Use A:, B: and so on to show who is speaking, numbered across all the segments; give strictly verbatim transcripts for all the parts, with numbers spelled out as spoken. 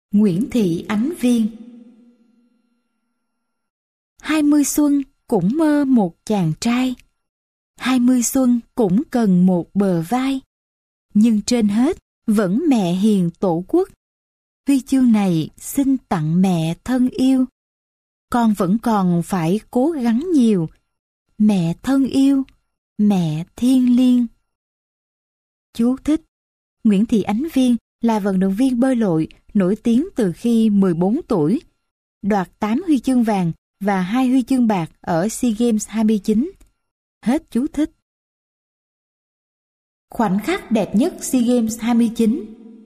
A: Nguyễn Thị Ánh Viên. Hai mươi xuân cũng mơ một chàng trai, hai mươi xuân cũng cần một bờ vai, nhưng trên hết vẫn mẹ hiền tổ quốc. Huy chương này xin tặng mẹ thân yêu, con vẫn còn phải cố gắng nhiều, mẹ thân yêu, mẹ thiêng liêng. Chú thích: Nguyễn Thị Ánh Viên là vận động viên bơi lội nổi tiếng từ khi mười bốn tuổi, đoạt tám huy chương vàng và hai huy chương bạc ở SEA Games hai mươi chín. Hết chú thích. Khoảnh khắc đẹp nhất SEA Games hai mươi chín.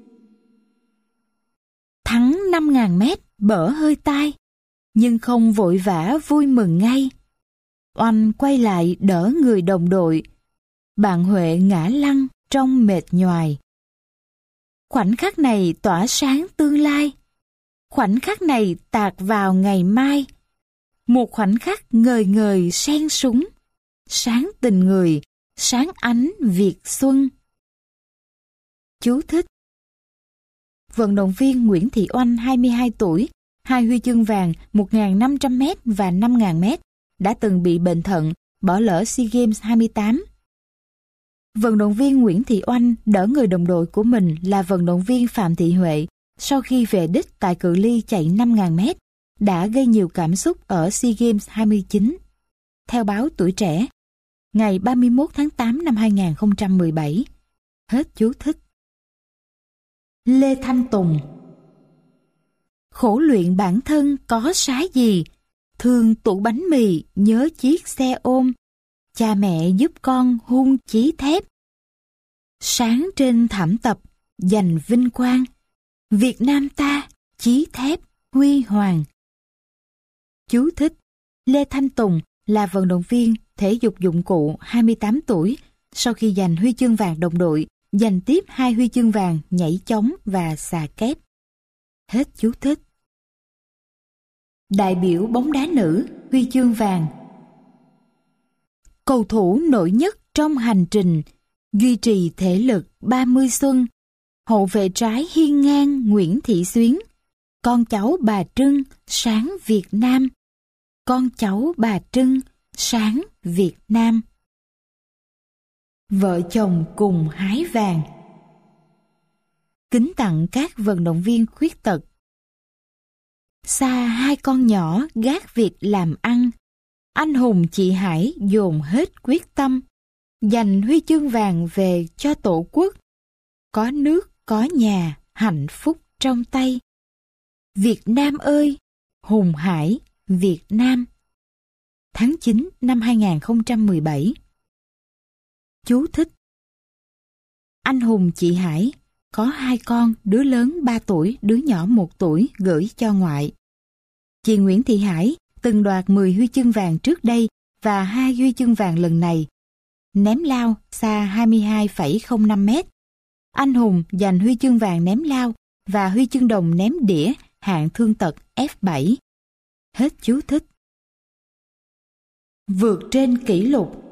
A: Thắng năm nghìn mét bở hơi tai, nhưng không vội vã vui mừng ngay. Oanh quay lại đỡ người đồng đội, bạn Huệ ngã lăn trong mệt nhoài. Khoảnh khắc này tỏa sáng tương lai, khoảnh khắc này tạt vào ngày mai. Một khoảnh khắc ngời ngời sen súng, sáng tình người, sáng ánh Việt xuân. Chú thích: Vận động viên Nguyễn Thị Oanh hai mươi hai tuổi, hai huy chương vàng một nghìn năm trăm mét và năm nghìn mét, đã từng bị bệnh thận, bỏ lỡ SEA Games hai mươi tám. Vận động viên Nguyễn Thị Oanh đỡ người đồng đội của mình là vận động viên Phạm Thị Huệ sau khi về đích tại cự ly chạy năm nghìn mét, đã gây nhiều cảm xúc ở SEA Games hai mươi chín. Theo báo Tuổi Trẻ, ngày ba mươi mốt tháng tám năm hai nghìn không trăm mười bảy. Hết chú thích. Lê Thanh Tùng. Khổ luyện bản thân có sái gì, thương tủ bánh mì nhớ chiếc xe ôm, cha mẹ giúp con hun chí thép. Sáng trên thảm tập giành vinh quang, Việt Nam ta chí thép huy hoàng. Chú thích: Lê Thanh Tùng là vận động viên thể dục dụng cụ hai mươi tám tuổi, sau khi giành huy chương vàng đồng đội, giành tiếp hai huy chương vàng nhảy chóng và xà kép. Hết chú thích. Đại biểu bóng đá nữ huy chương vàng. Cầu thủ nổi nhất trong hành trình duy trì thể lực ba mươi xuân, hậu vệ trái hiên ngang Nguyễn Thị Xuyến, con cháu bà Trưng sáng Việt Nam. Con cháu bà Trưng sáng Việt Nam. Vợ chồng cùng hái vàng. Kính tặng các vận động viên khuyết tật. Xa hai con nhỏ gác việc làm ăn, anh hùng chị Hải dồn hết quyết tâm, giành huy chương vàng về cho Tổ quốc. Có nước, có nhà, hạnh phúc trong tay. Việt Nam ơi, hùng hải, Việt Nam. Tháng chín năm hai nghìn không trăm mười bảy. Chú thích: Anh hùng chị Hải có hai con, đứa lớn ba tuổi, đứa nhỏ một tuổi, gửi cho ngoại. Chị Nguyễn Thị Hải từng đoạt mười huy chương vàng trước đây và hai huy chương vàng lần này. Ném lao xa hai mươi hai phẩy không năm mét. Anh hùng giành huy chương vàng ném lao và huy chương đồng ném đĩa hạng thương tật F bảy. Hết chú thích. Vượt trên kỷ lục.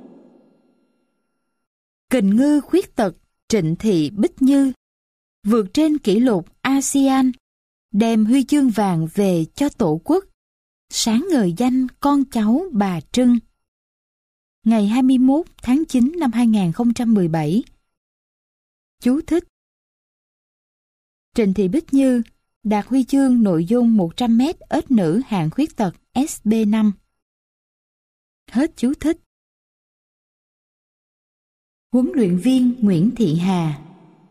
A: Kình ngư khuyết tật Trịnh Thị Bích Như vượt trên kỷ lục a sê an, đem huy chương vàng về cho Tổ quốc, sáng ngời danh con cháu bà Trưng. Ngày hai mươi mốt tháng chín năm hai nghìn không trăm mười bảy. Chú thích: Trịnh Thị Bích Như đạt huy chương nội dung một trăm mét ếch nữ hạng khuyết tật S B năm. Hết chú thích. Huấn luyện viên Nguyễn Thị Hà.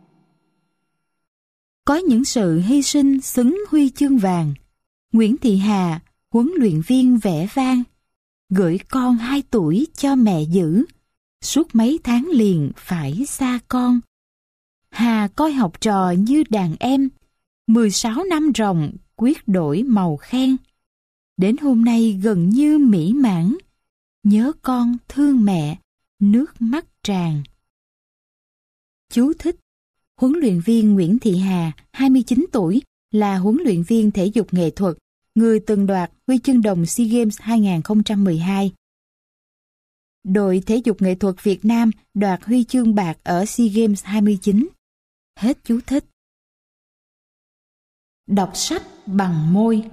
A: Có những sự hy sinh xứng huy chương vàng. Nguyễn Thị Hà, huấn luyện viên vẻ vang, gửi con hai tuổi cho mẹ giữ, suốt mấy tháng liền phải xa con. Hà coi học trò như đàn em, mười sáu năm ròng quyết đổi màu khen. Đến hôm nay gần như mỹ mãn, nhớ con thương mẹ, nước mắt tràn. Chú thích: Huấn luyện viên Nguyễn Thị Hà, hai mươi chín tuổi, là huấn luyện viên thể dục nghệ thuật, người từng đoạt huy chương đồng SEA Games hai nghìn không trăm mười hai. Đội thể dục nghệ thuật Việt Nam đoạt huy chương bạc ở SEA Games hai mươi chín. Hết chú thích. Đọc sách bằng môi.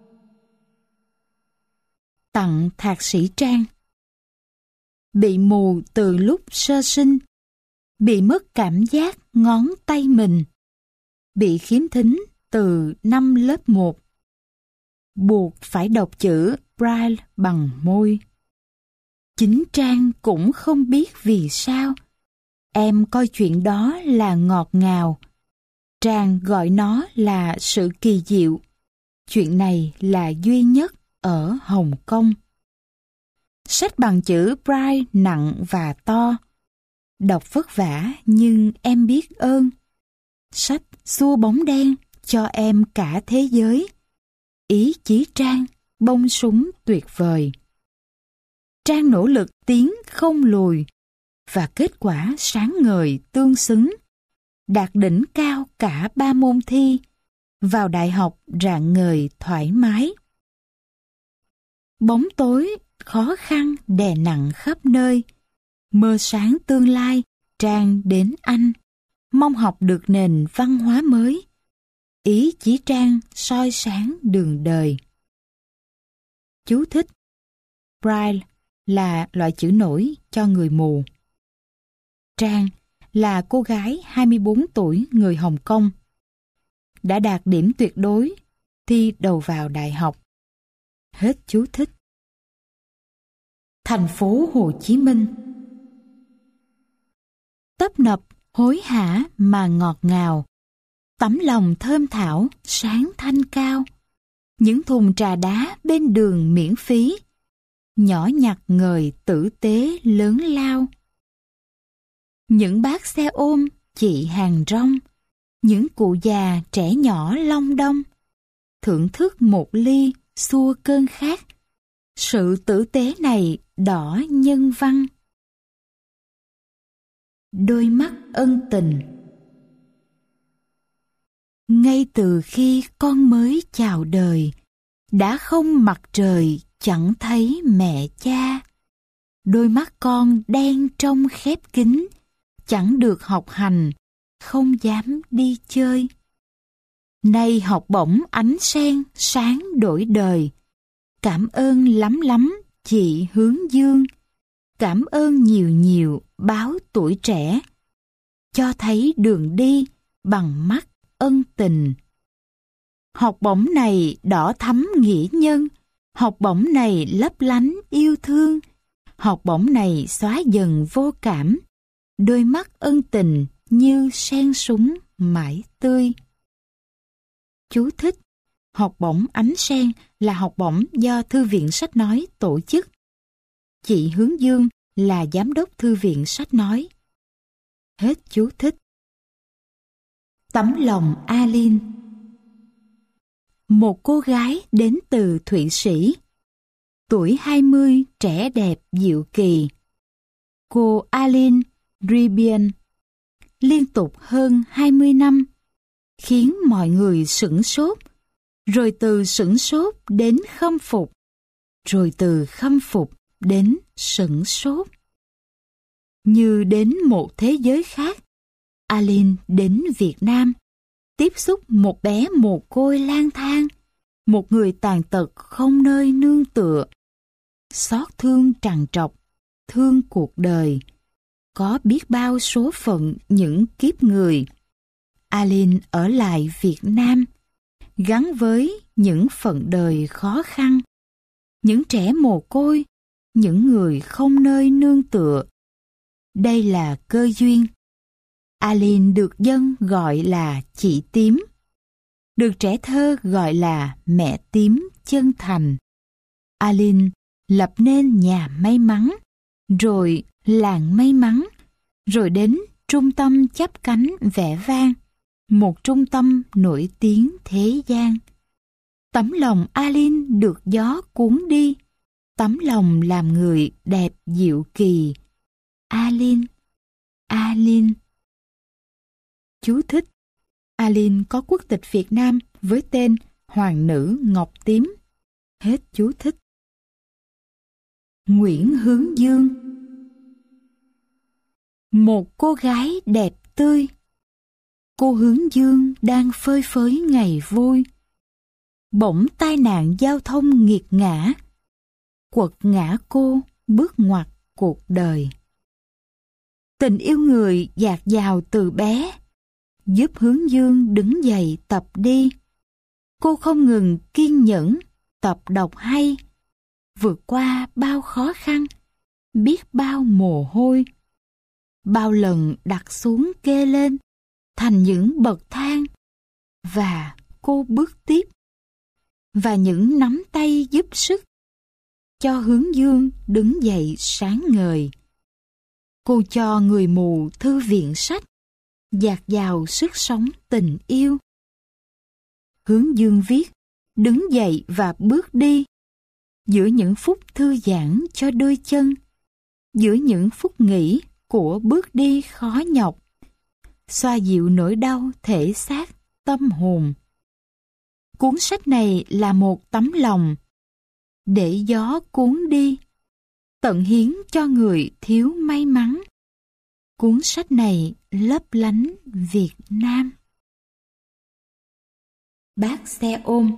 A: Tặng thạc sĩ Trang. Bị mù từ lúc sơ sinh, bị mất cảm giác ngón tay mình, bị khiếm thính từ năm lớp một. Buộc phải đọc chữ Braille bằng môi. Chính Trang cũng không biết vì sao. Em coi chuyện đó là ngọt ngào. Trang gọi nó là sự kỳ diệu. Chuyện này là duy nhất ở Hồng Kông. Sách bằng chữ Braille nặng và to. Đọc vất vả nhưng em biết ơn. Sách xua bóng đen cho em cả thế giới. Ý chí Trang bông súng tuyệt vời. Trang nỗ lực tiến không lùi, và kết quả sáng ngời tương xứng. Đạt đỉnh cao cả ba môn thi, vào đại học rạng ngời thoải mái. Bóng tối, khó khăn đè nặng khắp nơi. Mơ sáng tương lai, Trang đến Anh, mong học được nền văn hóa mới. Ý chí Trang soi sáng đường đời. Chú thích: Braille là loại chữ nổi cho người mù. Trang là cô gái hai mươi bốn tuổi người Hồng Kông. Đã đạt điểm tuyệt đối, thi đầu vào đại học. Hết chú thích. Thành phố Hồ Chí Minh. Tấp nập, hối hả mà ngọt ngào. Tấm lòng thơm thảo, sáng thanh cao. Những thùng trà đá bên đường miễn phí. Nhỏ nhặt ngời tử tế lớn lao. Những bác xe ôm, chị hàng rong. Những cụ già trẻ nhỏ long đong. Thưởng thức một ly, xua cơn khát. Sự tử tế này đỏ nhân văn. Đôi mắt ân tình. Ngay từ khi con mới chào đời, đã không mặt trời chẳng thấy mẹ cha. Đôi mắt con đen trong khép kín, chẳng được học hành, không dám đi chơi. Nay học bổng ánh sen sáng đổi đời. Cảm ơn lắm lắm chị Hướng Dương. Cảm ơn nhiều nhiều báo Tuổi Trẻ. Cho thấy đường đi bằng mắt ân tình. Học bổng này đỏ thắm nghĩa nhân. Học bổng này lấp lánh yêu thương. Học bổng này xóa dần vô cảm. Đôi mắt ân tình như sen súng mãi tươi. Chú thích: Học bổng ánh sen là học bổng do Thư viện Sách Nói tổ chức. Chị Hướng Dương là giám đốc Thư viện Sách Nói. Hết chú thích. Tấm lòng Aline. Một cô gái đến từ Thụy Sĩ. Tuổi hai mươi, trẻ đẹp diệu kỳ. Cô Aline Ribian liên tục hơn hai mươi năm, khiến mọi người sửng sốt, rồi từ sửng sốt đến khâm phục, rồi từ khâm phục đến sửng sốt. Như đến một thế giới khác, Aline đến Việt Nam, tiếp xúc một bé mồ côi lang thang, một người tàn tật không nơi nương tựa. Xót thương trằn trọc, thương cuộc đời. Có biết bao số phận những kiếp người. Aline ở lại Việt Nam, gắn với những phận đời khó khăn, những trẻ mồ côi, những người không nơi nương tựa. Đây là cơ duyên. Aline được dân gọi là chị tím, được trẻ thơ gọi là mẹ tím chân thành. Aline lập nên nhà may mắn, rồi làng may mắn, rồi đến trung tâm chắp cánh vẻ vang, một trung tâm nổi tiếng thế gian. Tấm lòng Aline được gió cuốn đi, tấm lòng làm người đẹp diệu kỳ. Aline, Aline. Chú thích: Aline có quốc tịch Việt Nam với tên Hoàng nữ Ngọc Tím. Hết chú thích. Nguyễn Hướng Dương. Một cô gái đẹp tươi. Cô Hướng Dương đang phơi phới ngày vui. Bỗng tai nạn giao thông nghiệt ngã, quật ngã cô bước ngoặt cuộc đời. Tình yêu người dạt dào từ bé, giúp Hướng Dương đứng dậy tập đi. Cô không ngừng kiên nhẫn, tập đọc hay, vượt qua bao khó khăn, biết bao mồ hôi. Bao lần đặt xuống kê lên, thành những bậc thang, và cô bước tiếp. Và những nắm tay giúp sức, cho Hướng Dương đứng dậy sáng ngời. Cô cho người mù thư viện sách, dạt dào sức sống tình yêu. Hướng Dương viết, đứng dậy và bước đi, giữa những phút thư giãn cho đôi chân, giữa những phút nghỉ của bước đi khó nhọc, xoa dịu nỗi đau thể xác, tâm hồn. Cuốn sách này là một tấm lòng, để gió cuốn đi, tận hiến cho người thiếu may mắn. Cuốn sách này lấp lánh Việt Nam. Bác xe ôm.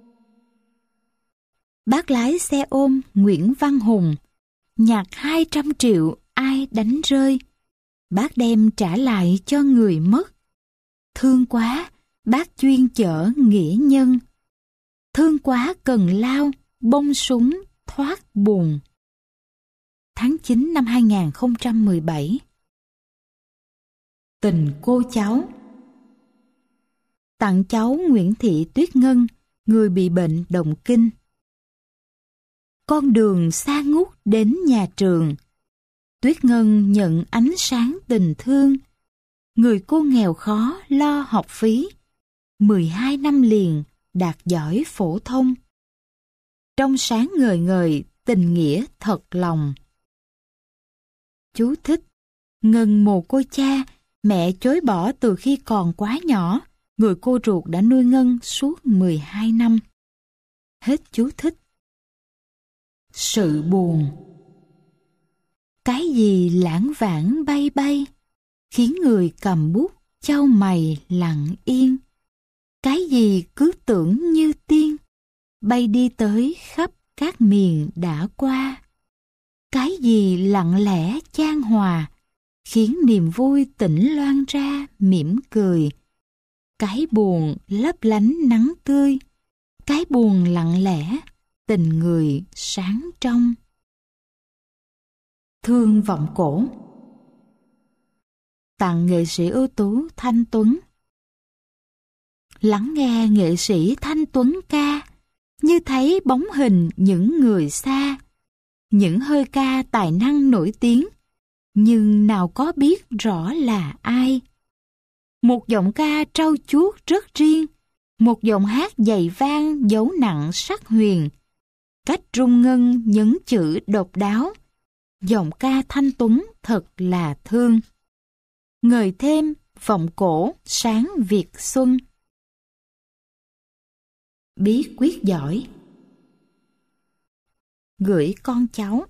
A: Bác lái xe ôm Nguyễn Văn Hùng nhặt hai trăm triệu ai đánh rơi, bác đem trả lại cho người mất. Thương quá, bác chuyên chở nghĩa nhân. Thương quá cần lao, bông súng thoát bùn. Tháng chín năm hai nghìn không trăm mười bảy. Tình cô cháu. Tặng cháu Nguyễn Thị Tuyết Ngân, người bị bệnh động kinh. Con đường xa ngút đến nhà trường, Tuyết Ngân nhận ánh sáng tình thương. Người cô nghèo khó lo học phí, mười hai năm liền đạt giỏi phổ thông. Trong sáng ngời ngời tình nghĩa thật lòng. Chú thích: Ngân mồ côi cha, mẹ chối bỏ từ khi còn quá nhỏ. Người cô ruột đã nuôi Ngân suốt mười hai năm. Hết chú thích. Sự buồn. Cái gì lãng vãng bay bay, khiến người cầm bút chau mày lặng yên. Cái gì cứ tưởng như tiên, bay đi tới khắp các miền đã qua. Cái gì lặng lẽ chan hòa, khiến niềm vui tỉnh loan ra mỉm cười. Cái buồn lấp lánh nắng tươi, cái buồn lặng lẽ tình người sáng trong. Thương vọng cổ. Tặng nghệ sĩ ưu tú Thanh Tuấn. Lắng nghe nghệ sĩ Thanh Tuấn ca, như thấy bóng hình những người xa. Những hơi ca tài năng nổi tiếng, nhưng nào có biết rõ là ai. Một giọng ca trau chuốt rất riêng, một giọng hát dày vang dấu nặng sắc huyền. Cách rung ngân nhấn chữ độc đáo, giọng ca Thanh Tuấn thật là thương. Ngời thêm vọng cổ sáng Việt xuân. Bí quyết giỏi. Gửi con cháu.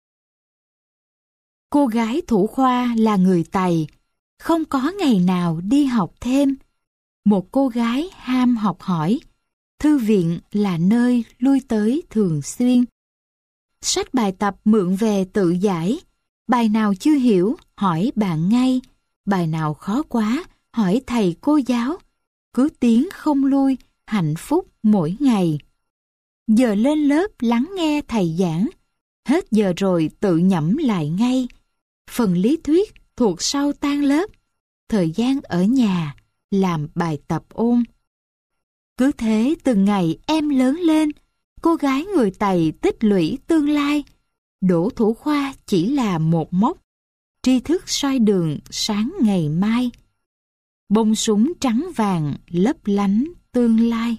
A: Cô gái thủ khoa là người Tày, không có ngày nào đi học thêm. Một cô gái ham học hỏi, thư viện là nơi lui tới thường xuyên. Sách bài tập mượn về tự giải, bài nào chưa hiểu hỏi bạn ngay, bài nào khó quá hỏi thầy cô giáo. Cứ tiến không lui, hạnh phúc mỗi ngày. Giờ lên lớp lắng nghe thầy giảng, hết giờ rồi tự nhẩm lại ngay. Phần lý thuyết thuộc sau tan lớp, thời gian ở nhà làm bài tập ôn. Cứ thế từng ngày em lớn lên, cô gái người Tày tích lũy tương lai. Đỗ thủ khoa chỉ là một mốc, tri thức soi đường sáng ngày mai. Bông súng trắng vàng lấp lánh tương lai.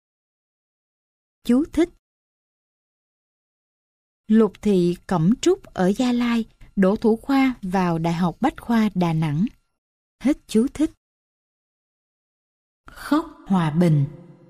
A: Chú thích: Lục Thị Cẩm Trúc ở Gia Lai, Đỗ thủ khoa vào Đại học Bách khoa Đà Nẵng. Hết chú thích. Khóc hòa bình.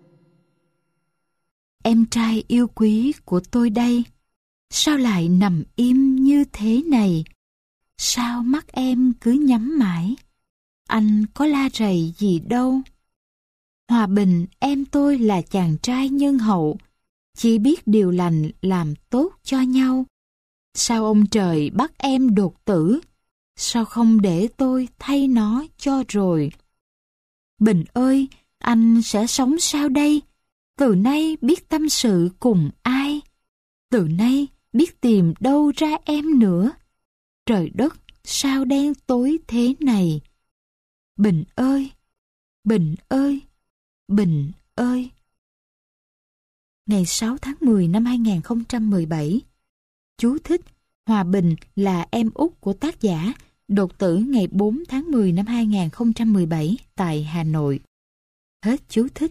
A: Em trai yêu quý của tôi đây, sao lại nằm im như thế này? Sao mắt em cứ nhắm mãi? anh có la rầy gì đâu. Hòa Bình em tôi là chàng trai nhân hậu, chỉ biết điều lành làm tốt cho nhau. Sao ông trời bắt em đột tử? Sao không để tôi thay nó cho rồi? Bình ơi, anh sẽ sống sao đây? Từ nay biết tâm sự cùng ai? Từ nay biết tìm đâu ra em nữa? Trời đất sao đen tối thế này? Bình ơi, Bình ơi, Bình ơi. Ngày sáu tháng mười năm hai nghìn không trăm mười bảy. Chú thích: Hòa Bình là em út của tác giả, đột tử ngày bốn tháng mười năm hai nghìn không trăm mười bảy tại Hà Nội. Hết chú thích.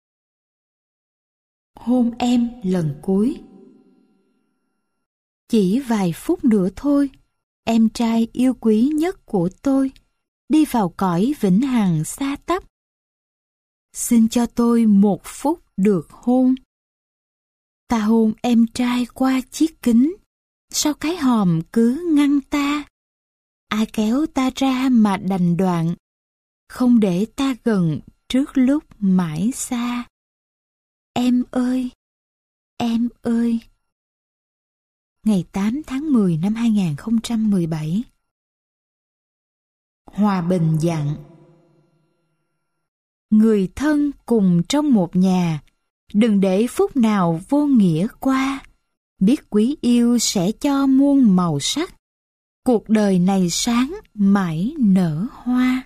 A: Hôn em lần cuối. Chỉ vài phút nữa thôi, em trai yêu quý nhất của tôi đi vào cõi vĩnh hằng xa tắp. Xin cho tôi một phút được hôn. Ta hôn em trai qua chiếc kính, sao cái hòm cứ ngăn ta? Ai kéo ta ra mà đành đoạn, không để ta gần trước lúc mãi xa. Em ơi, em ơi. Ngày tám tháng mười năm hai nghìn không trăm mười bảy. Hòa Bình dặn: người thân cùng trong một nhà, đừng để phút nào vô nghĩa qua. Biết quý yêu sẽ cho muôn màu sắc, cuộc đời này sáng mãi nở hoa.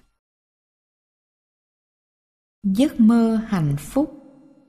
A: Giấc mơ hạnh phúc.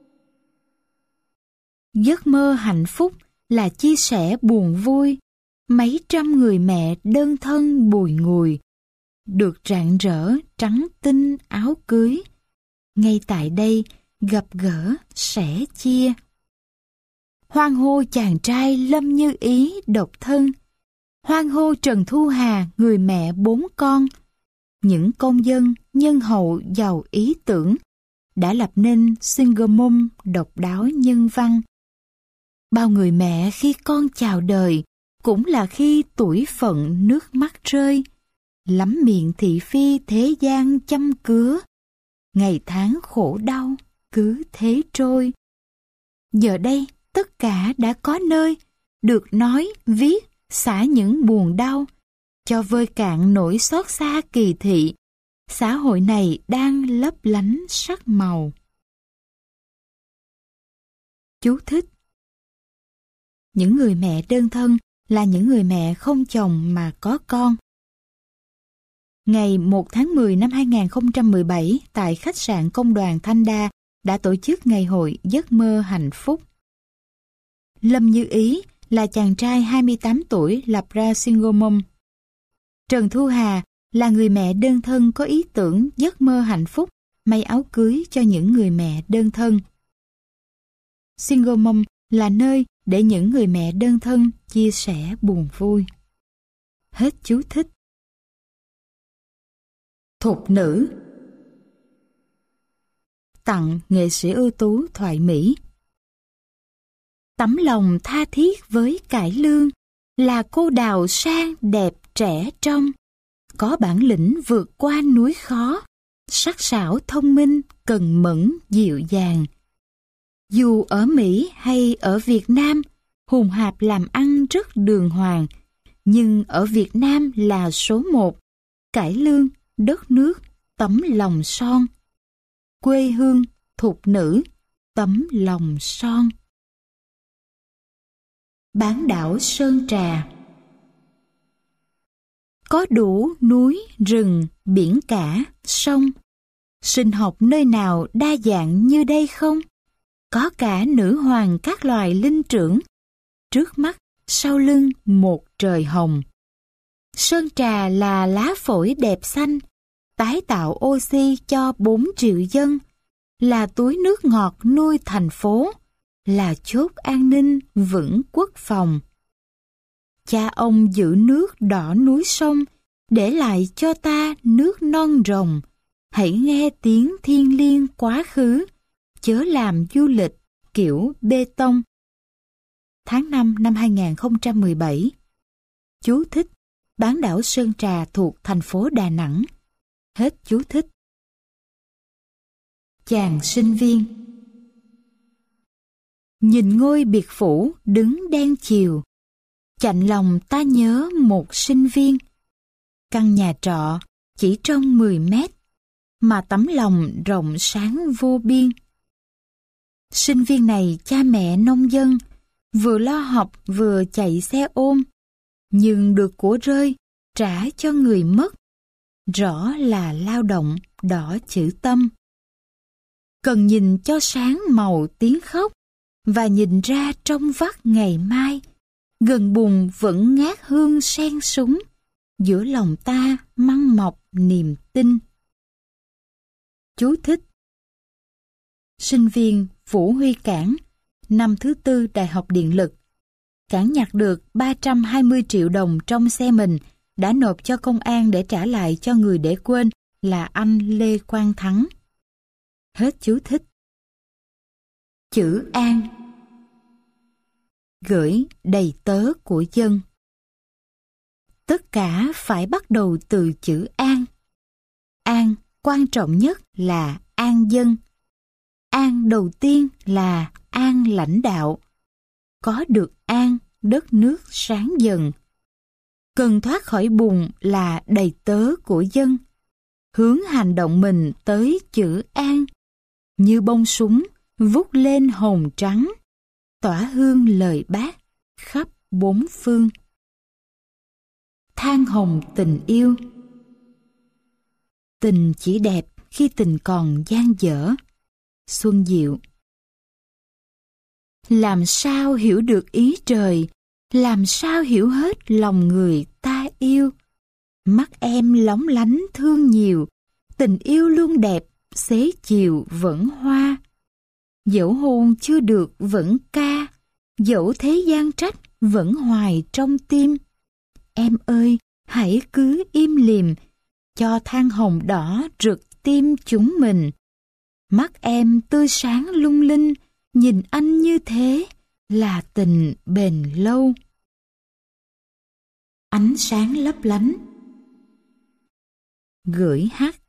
A: Giấc mơ hạnh phúc là chia sẻ buồn vui. Mấy trăm người mẹ đơn thân bùi ngùi, được rạng rỡ trắng tinh áo cưới. Ngay tại đây gặp gỡ sẻ chia. Hoan hô chàng trai Lâm Như Ý độc thân. Hoan hô Trần Thu Hà người mẹ bốn con. Những công dân nhân hậu giàu ý tưởng đã lập nên single mom độc đáo nhân văn. Bao người mẹ khi con chào đời cũng là khi tuổi phận nước mắt rơi. Lắm miệng thị phi thế gian chăm cứa, ngày tháng khổ đau cứ thế trôi. Giờ đây tất cả đã có nơi được nói, viết, xả những buồn đau, cho vơi cạn nỗi xót xa kỳ thị. Xã hội này đang lấp lánh sắc màu. Chú thích: những người mẹ đơn thân là những người mẹ không chồng mà có con. Ngày một tháng mười năm hai nghìn không trăm mười bảy, tại khách sạn Công đoàn Thanh Đa đã tổ chức ngày hội Giấc mơ hạnh phúc. Lâm Như Ý là chàng trai hai mươi tám tuổi lập ra single mom. Trần Thu Hà là người mẹ đơn thân có ý tưởng giấc mơ hạnh phúc, may áo cưới cho những người mẹ đơn thân. Single mom là nơi để những người mẹ đơn thân chia sẻ buồn vui. Hết chú thích. Thục nữ. Tặng nghệ sĩ ưu tú Thoại Mỹ. Tấm lòng tha thiết với cải lương, là cô đào sang đẹp trẻ trong, có bản lĩnh vượt qua núi khó, sắc sảo thông minh, cần mẫn dịu dàng. Dù ở Mỹ hay ở Việt Nam, Hùng Hạp làm ăn rất đường hoàng, nhưng ở Việt Nam là số một. Cải lương, đất nước, tấm lòng son. Quê hương, thục nữ, tấm lòng son. Bán đảo Sơn Trà. Có đủ núi, rừng, biển cả, sông. Sinh học nơi nào đa dạng như đây không? Có cả nữ hoàng các loài linh trưởng. Trước mắt, sau lưng một trời hồng. Sơn Trà là lá phổi đẹp xanh, tái tạo oxy cho bốn triệu dân, là túi nước ngọt nuôi thành phố, là chốt an ninh vững quốc phòng. Cha ông giữ nước đỏ núi sông, để lại cho ta nước non rồng. Hãy nghe tiếng thiêng liêng quá khứ, chớ làm du lịch kiểu bê tông. Tháng năm năm hai nghìn không trăm mười bảy. Chú thích: bán đảo Sơn Trà thuộc thành phố Đà Nẵng. Hết chú thích. Chàng sinh viên. Nhìn ngôi biệt phủ đứng đen chiều, chạnh lòng ta nhớ một sinh viên. Căn nhà trọ chỉ trong mười mét, mà tấm lòng rộng sáng vô biên. Sinh viên này cha mẹ nông dân, vừa lo học vừa chạy xe ôm, nhưng được của rơi trả cho người mất, rõ là lao động đỏ chữ tâm. Cần nhìn cho sáng màu tiếng khóc, và nhìn ra trong vắt ngày mai, gần bùn vẫn ngát hương sen súng, giữa lòng ta măng mọc niềm tin. Chú thích. Sinh viên Vũ Huy Cảng, năm thứ tư Đại học Điện lực. Cảng nhặt được ba trăm hai mươi triệu đồng trong xe mình, đã nộp cho công an để trả lại cho người để quên là anh Lê Quang Thắng. Hết chú thích. Chữ An. Gửi đầy tớ của dân. Tất cả phải bắt đầu từ chữ An. An quan trọng nhất là an dân. An đầu tiên là an lãnh đạo. Có được an, đất nước sáng dần. Cần thoát khỏi bùn là đầy tớ của dân. Hướng hành động mình tới chữ an. Như bông súng vút lên hồng trắng, tỏa hương lời bác khắp bốn phương. Than hồng tình yêu. Tình chỉ đẹp khi tình còn dang dở. Xuân Diệu. Làm sao hiểu được ý trời, làm sao hiểu hết lòng người ta yêu. Mắt em lóng lánh thương nhiều, tình yêu luôn đẹp, xế chiều vẫn hoa. Dẫu hôn chưa được vẫn ca, dẫu thế gian trách vẫn hoài trong tim. Em ơi, hãy cứ im lìm, cho than hồng đỏ rực tim chúng mình. Mắt em tươi sáng lung linh, nhìn anh như thế là tình bền lâu. Ánh sáng lấp lánh. Gửi hát.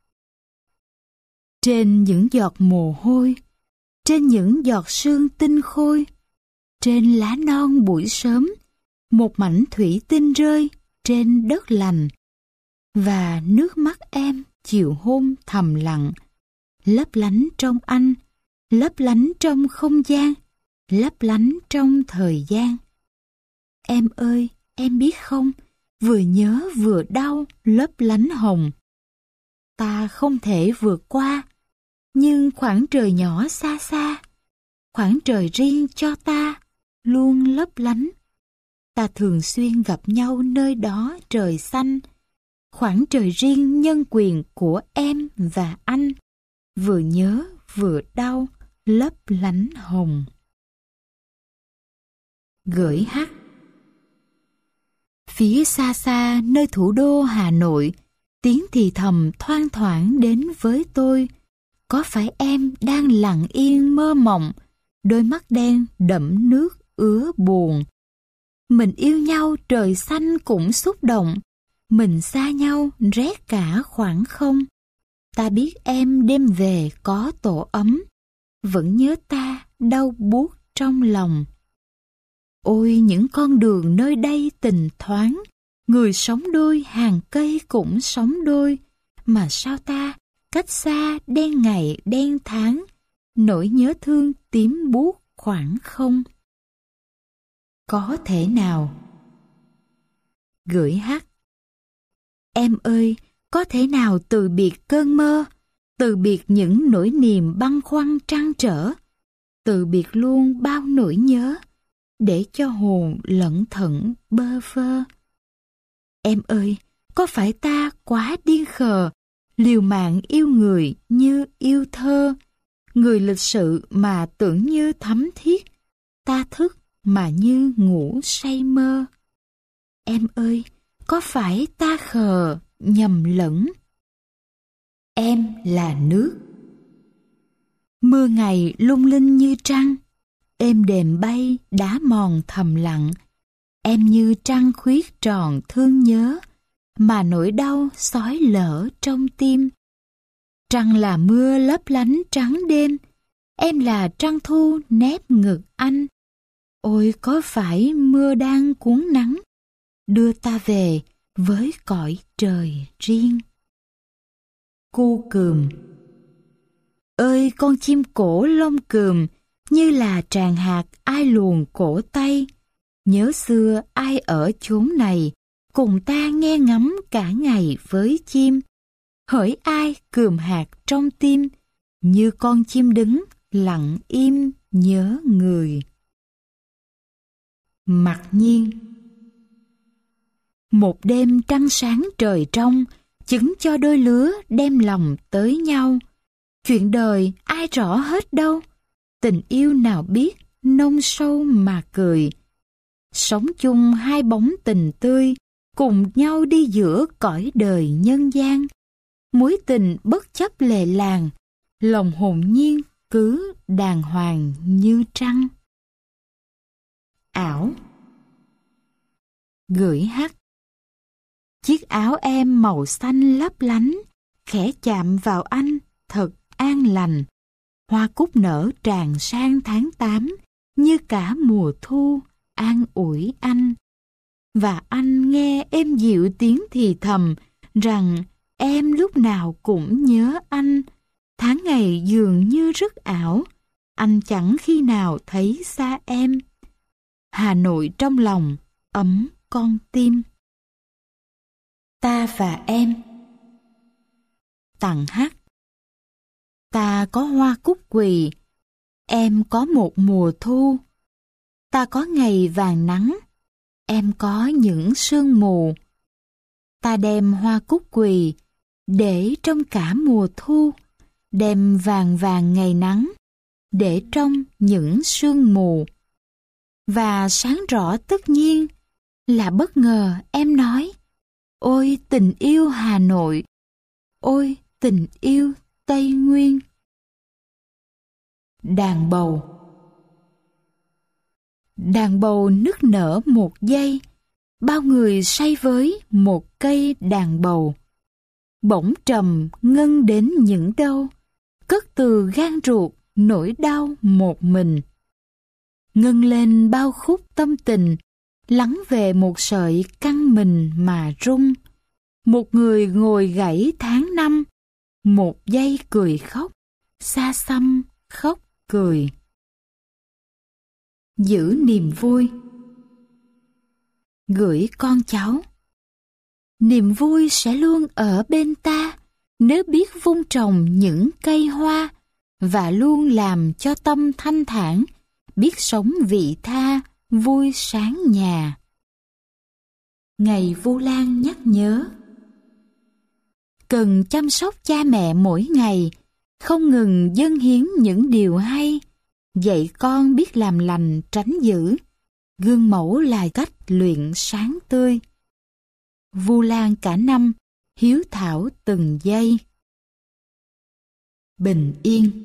A: Trên những giọt mồ hôi, trên những giọt sương tinh khôi, trên lá non buổi sớm, một mảnh thủy tinh rơi trên đất lành. Và nước mắt em chiều hôm thầm lặng, lấp lánh trong anh, lấp lánh trong không gian, lấp lánh trong thời gian. Em ơi, em biết không, vừa nhớ vừa đau, lấp lánh hồng. Ta không thể vượt qua, nhưng khoảng trời nhỏ xa xa, khoảng trời riêng cho ta, luôn lấp lánh. Ta thường xuyên gặp nhau nơi đó trời xanh, khoảng trời riêng nhân quyền của em và anh, vừa nhớ vừa đau, lấp lánh hồng. Gửi hát. Phía xa xa nơi thủ đô Hà Nội, tiếng thì thầm thoang thoảng đến với tôi. Có phải em đang lặng yên mơ mộng, đôi mắt đen đẫm nước ứa buồn. Mình yêu nhau trời xanh cũng xúc động, mình xa nhau rét cả khoảng không. Ta biết em đêm về có tổ ấm, vẫn nhớ ta đau buốt trong lòng. Ôi những con đường nơi đây tình thoáng, người sống đôi hàng cây cũng sống đôi, mà sao ta cách xa đen ngày đen tháng, nỗi nhớ thương tím buốt khoảng không. Có thể nào. Gửi hát. Em ơi, có thể nào từ biệt cơn mơ, từ biệt những nỗi niềm băn khoăn trăn trở, từ biệt luôn bao nỗi nhớ, để cho hồn lẩn thận bơ vơ. Em ơi, có phải ta quá điên khờ, liều mạng yêu người như yêu thơ, người lịch sự mà tưởng như thấm thiết, ta thức mà như ngủ say mơ. Em ơi, có phải ta khờ, nhầm lẫn? Em là nước. Mưa ngày lung linh như trăng, êm đềm bay đá mòn thầm lặng. Em như trăng khuyết tròn thương nhớ, mà nỗi đau xói lở trong tim. Trăng là mưa lấp lánh trắng đêm, em là trăng thu nép ngực anh. Ôi có phải mưa đang cuốn nắng, đưa ta về với cõi trời riêng. Cu cườm. Ơi con chim cổ lông cườm, như là tràng hạt ai luồn cổ tay. Nhớ xưa ai ở chốn này, cùng ta nghe ngắm cả ngày với chim. Hỡi ai cườm hạt trong tim, như con chim đứng lặng im nhớ người. Mặc nhiên. Một đêm trăng sáng trời trong, chứng cho đôi lứa đem lòng tới nhau. Chuyện đời ai rõ hết đâu, tình yêu nào biết nông sâu mà cười. Sống chung hai bóng tình tươi, cùng nhau đi giữa cõi đời nhân gian. Mối tình bất chấp lề làng, lòng hồn nhiên cứ đàng hoàng như trăng. Ảo. Gửi hắt. Chiếc áo em màu xanh lấp lánh, khẽ chạm vào anh thật an lành. Hoa cúc nở tràn sang tháng tám, như cả mùa thu an ủi anh. Và anh nghe êm dịu tiếng thì thầm rằng em lúc nào cũng nhớ anh. Tháng ngày dường như rất ảo, anh chẳng khi nào thấy xa em. Hà Nội trong lòng ấm con tim. Ta và em. Tặng hát. Ta có hoa cúc quỳ, em có một mùa thu. Ta có ngày vàng nắng, em có những sương mù. Ta đem hoa cúc quỳ để trong cả mùa thu, đem vàng vàng ngày nắng để trong những sương mù. Và sáng rõ tất nhiên là bất ngờ em nói: ôi tình yêu Hà Nội, ôi tình yêu Tây Nguyên. Đàn bầu. Đàn bầu nức nở một giây, bao người say với một cây đàn bầu. Bỗng trầm ngân đến những đâu, cất từ gan ruột nỗi đau một mình. Ngân lên bao khúc tâm tình, lắng về một sợi căng mình mà rung. Một người ngồi gãy tháng năm, một giây cười khóc, xa xăm khóc cười. Giữ niềm vui. Gửi con cháu. Niềm vui sẽ luôn ở bên ta nếu biết vun trồng những cây hoa, và luôn làm cho tâm thanh thản, biết sống vị tha, vui sáng nhà. Ngày Vu Lan nhắc nhớ. Cần chăm sóc cha mẹ mỗi ngày, không ngừng dâng hiến những điều hay, dạy con biết làm lành tránh dữ, gương mẫu là cách luyện sáng tươi. Vu Lan cả năm, hiếu thảo từng giây. Bình yên.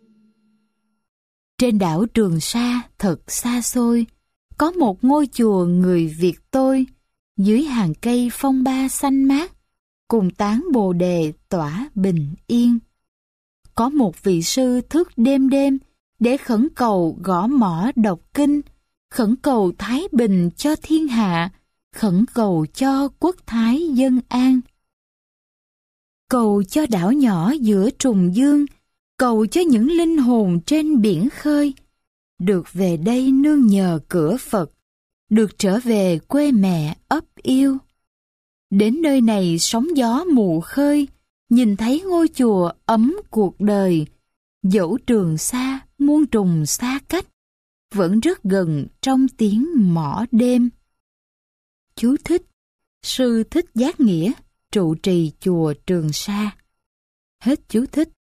A: Trên đảo Trường Sa thật xa xôi, có một ngôi chùa người Việt tôi, dưới hàng cây phong ba xanh mát, cùng tán bồ đề tỏa bình yên. Có một vị sư thức đêm đêm để khẩn cầu gõ mõ đọc kinh, khẩn cầu thái bình cho thiên hạ, khẩn cầu cho quốc thái dân an. Cầu cho đảo nhỏ giữa trùng dương, cầu cho những linh hồn trên biển khơi, được về đây nương nhờ cửa Phật, được trở về quê mẹ ấp yêu. Đến nơi này sóng gió mù khơi, nhìn thấy ngôi chùa ấm cuộc đời, dẫu Trường Sa muôn trùng xa cách, vẫn rất gần trong tiếng mõ đêm. Chú thích: Sư Thích Giác Nghĩa, trụ trì chùa Trường Sa. Hết chú thích.